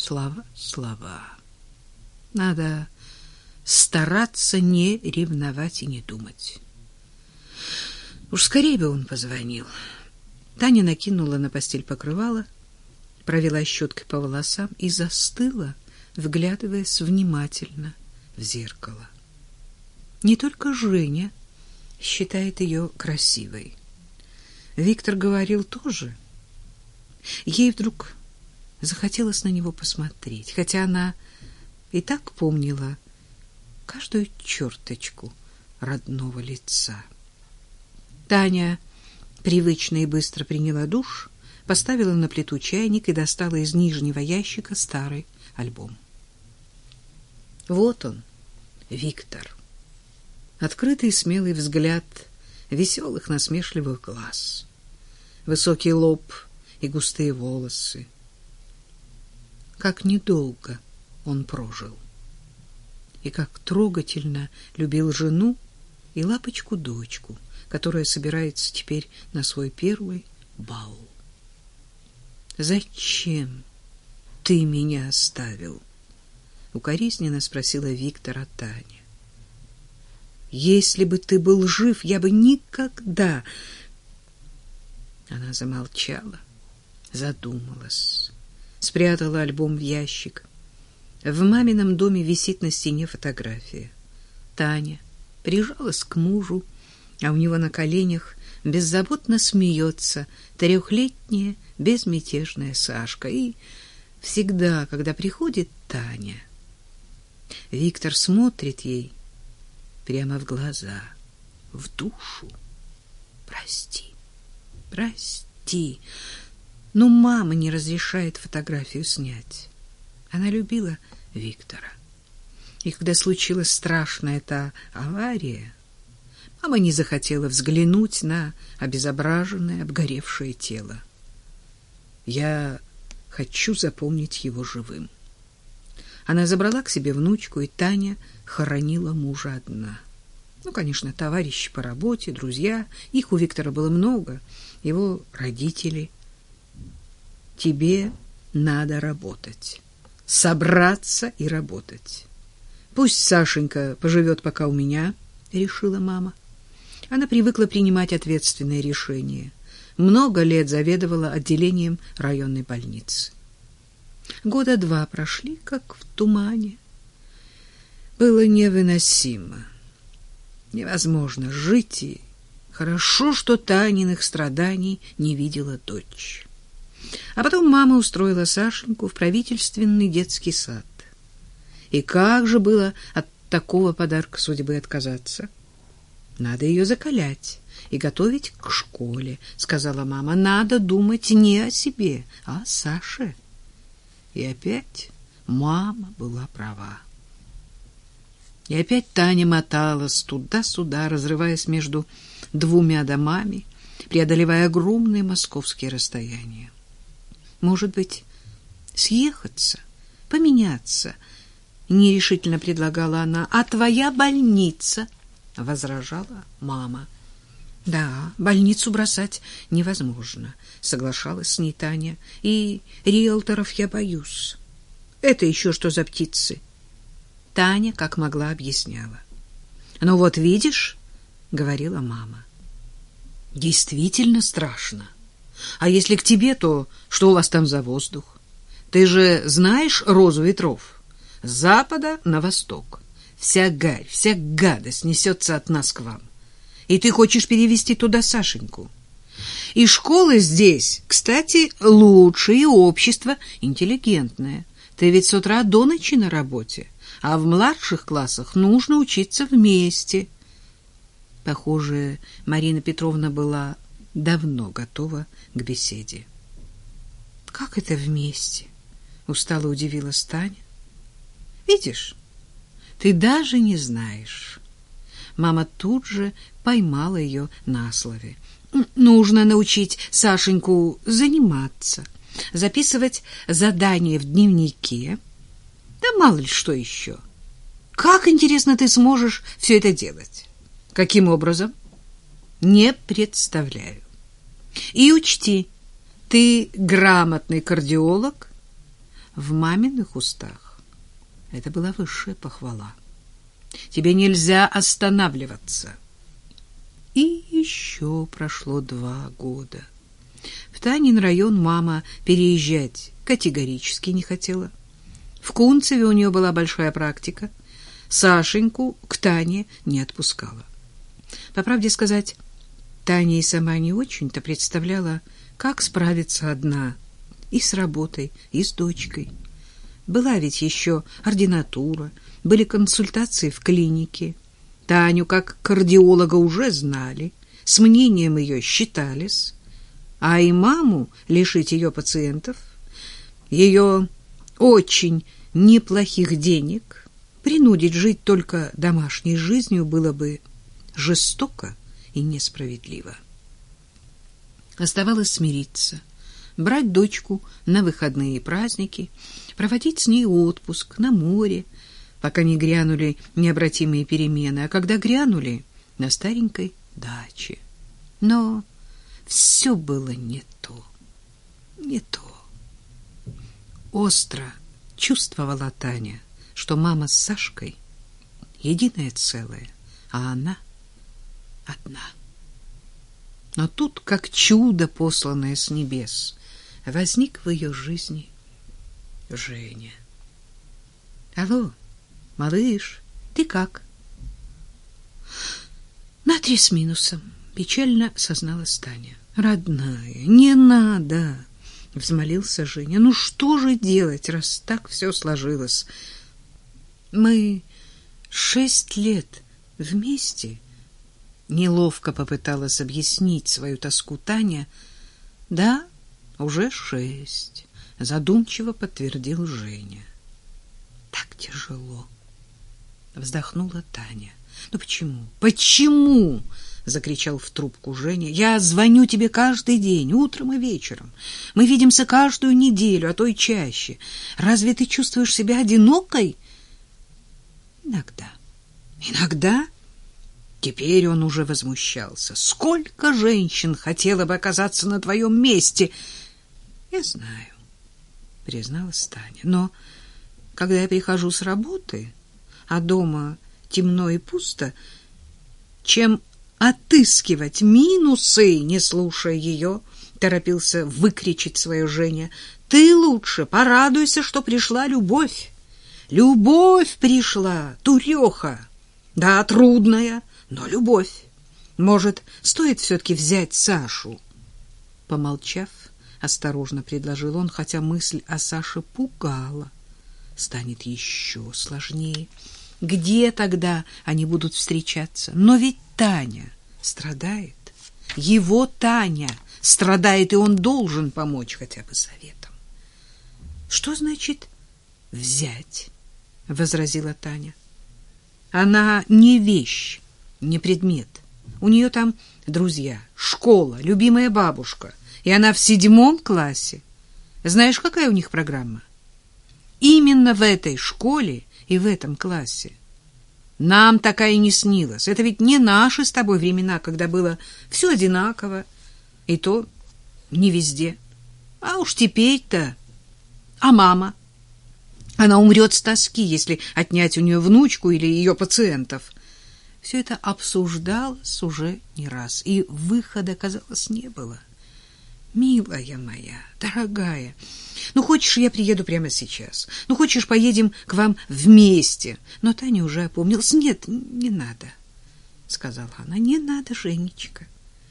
слова. Надо стараться не ревновать и не думать. Уж скорее бы он позвонил. Таня накинула на постель покрывало, провела щеткой по волосам и застыла, вглядываясь внимательно в зеркало. Не только Женя считает ее красивой. Виктор говорил тоже. Ей вдруг захотелось на него посмотреть, хотя она и так помнила каждую черточку родного лица. Таня привычно и быстро приняла душ, поставила на плиту чайник и достала из нижнего ящика старый альбом. Вот он, Виктор. Открытый смелый взгляд веселых насмешливых глаз, высокий лоб и густые волосы. Как недолго он прожил. И как трогательно любил жену и лапочку-дочку, которая собирается теперь на свой первый бал. «Зачем ты меня оставил?» — укоризненно спросила Виктора Таня. «Если бы ты был жив, я бы никогда...» Она замолчала, задумалась, спрятала альбом в ящик. В мамином доме висит на стене фотография. Таня прижалась к мужу, а у него на коленях беззаботно смеется трехлетняя безмятежная Сашка. И всегда, когда приходит Таня, Виктор смотрит ей прямо в глаза, в душу. Прости, прости, но мама не разрешает фотографию снять. Она любила Виктора. И когда случилась страшная та авария, мама не захотела взглянуть на обезображенное, обгоревшее тело. Я хочу запомнить его живым. Она забрала к себе внучку, и Таня хоронила мужа одна. Ну, конечно, товарищи по работе, друзья, их у Виктора было много, его родители. Тебе надо работать, собраться и работать. Пусть Сашенька поживет пока у меня, решила мама. Она привыкла принимать ответственные решения. Много лет заведовала отделением районной больницы. 2 года прошли, как в тумане. Было невыносимо. Невозможно жить, и хорошо, что Таниных страданий не видела дочь. А потом мама устроила Сашеньку в правительственный детский сад. И как же было от такого подарка судьбы отказаться? Надо ее закалять и готовить к школе, сказала мама. Надо думать не о себе, а о Саше. И опять мама была права. И опять Таня моталась туда-сюда, разрываясь между 2 домами, преодолевая огромные московские расстояния. Может быть, съехаться, поменяться, нерешительно предлагала она. А твоя больница, возражала мама. Да, больницу бросать невозможно, соглашалась с ней Таня. И риэлторов я боюсь. Это еще что за птицы? Таня как могла объясняла. Ну вот видишь, говорила мама. Действительно страшно. А если к тебе, то что у вас там за воздух? Ты же знаешь розу ветров? С запада на восток. Вся гарь, вся гадость несется от нас к вам. И ты хочешь перевести туда Сашеньку. И школы здесь, кстати, лучшее, и общество интеллигентное. Ты ведь с утра до ночи на работе, а в младших классах нужно учиться вместе. Похоже, Марина Петровна была давно готова к беседе. Как это вместе? Устало удивилась Таня. Видишь, ты даже не знаешь. Мама тут же поймала ее на слове. Нужно научить Сашеньку заниматься, записывать задания в дневнике. Да мало ли что еще. Как, интересно, ты сможешь все это делать? Каким образом? Не представляю. И учти, ты грамотный кардиолог, в маминых устах это была высшая похвала. Тебе нельзя останавливаться. И еще прошло 2 года. В Танин район мама переезжать категорически не хотела. В Кунцеве у нее была большая практика. Сашеньку к Тане не отпускала. По правде сказать, Таня и сама не очень-то представляла, как справиться одна и с работой, и с дочкой. Была ведь еще ординатура, были консультации в клинике. Таню как кардиолога уже знали, с мнением ее считались, а и маму лишить ее пациентов, ее очень неплохих денег, принудить жить только домашней жизнью было бы жестоко и несправедливо. Оставалось смириться, брать дочку на выходные и праздники, проводить с ней отпуск на море, пока не грянули необратимые перемены, а когда грянули, на старенькой даче. Но все было не то, не то. Остро чувствовала Таня, что мама с Сашкой единое целое, а она одна. Но тут, как чудо, посланное с небес, возник в ее жизни Женя. Алло, малыш, ты как? На 3 с минусом, печально созналась Таня. Родная, не надо, взмолился Женя. Ну что же делать, раз так все сложилось? Мы 6 лет вместе. Неловко попыталась объяснить свою тоску Таня. Да, уже 6, задумчиво подтвердил Женя. Так тяжело, вздохнула Таня. Ну почему? Почему? Закричал в трубку Женя. Я звоню тебе каждый день, утром и вечером. Мы видимся каждую неделю, а то и чаще. Разве ты чувствуешь себя одинокой? Иногда. Иногда? Теперь он уже возмущался. Сколько женщин хотело бы оказаться на твоем месте? Я знаю, призналась Таня. Но когда я прихожу с работы, а дома темно и пусто, чем отыскивать минусы, не слушая ее, торопился выкричить свое Женя. Ты лучше порадуйся, что пришла любовь. Любовь пришла, дуреха. Да, трудная, но любовь. Может, стоит все-таки взять Сашу? Помолчав, осторожно предложил он, хотя мысль о Саше пугала. Станет еще сложнее. Где тогда они будут встречаться? Но ведь Таня страдает. Его Таня страдает, и он должен помочь хотя бы советом. Что значит взять? Возразила Таня. Она не вещь, не предмет. У нее там друзья, школа, любимая бабушка, и она в 7 классе. Знаешь, какая у них программа? Именно в этой школе и в этом классе. Нам такая не снилась. Это ведь не наши с тобой времена, когда было все одинаково, и то не везде. А уж теперь-то... А мама? Она умрет с тоски, если отнять у нее внучку или ее пациентов. Все это обсуждалось уже не раз, и выхода, казалось, не было. Милая моя, дорогая, ну хочешь, я приеду прямо сейчас? Ну хочешь, поедем к вам вместе? Но Таня уже опомнилась. Нет, не надо, сказала она. Не надо, Женечка.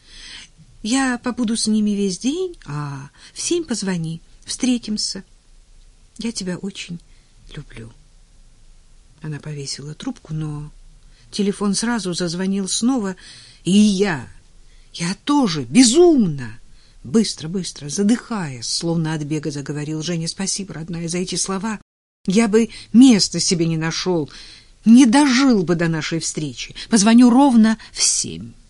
Я побуду с ними весь день, а в 7 позвони, встретимся. Я тебя очень люблю. Она повесила трубку, но телефон сразу зазвонил снова, и я тоже безумно. Быстро, задыхаясь, словно от бега, заговорил Женя. Спасибо, родная, за эти слова. Я бы места себе не нашел, не дожил бы до нашей встречи. Позвоню ровно в 7.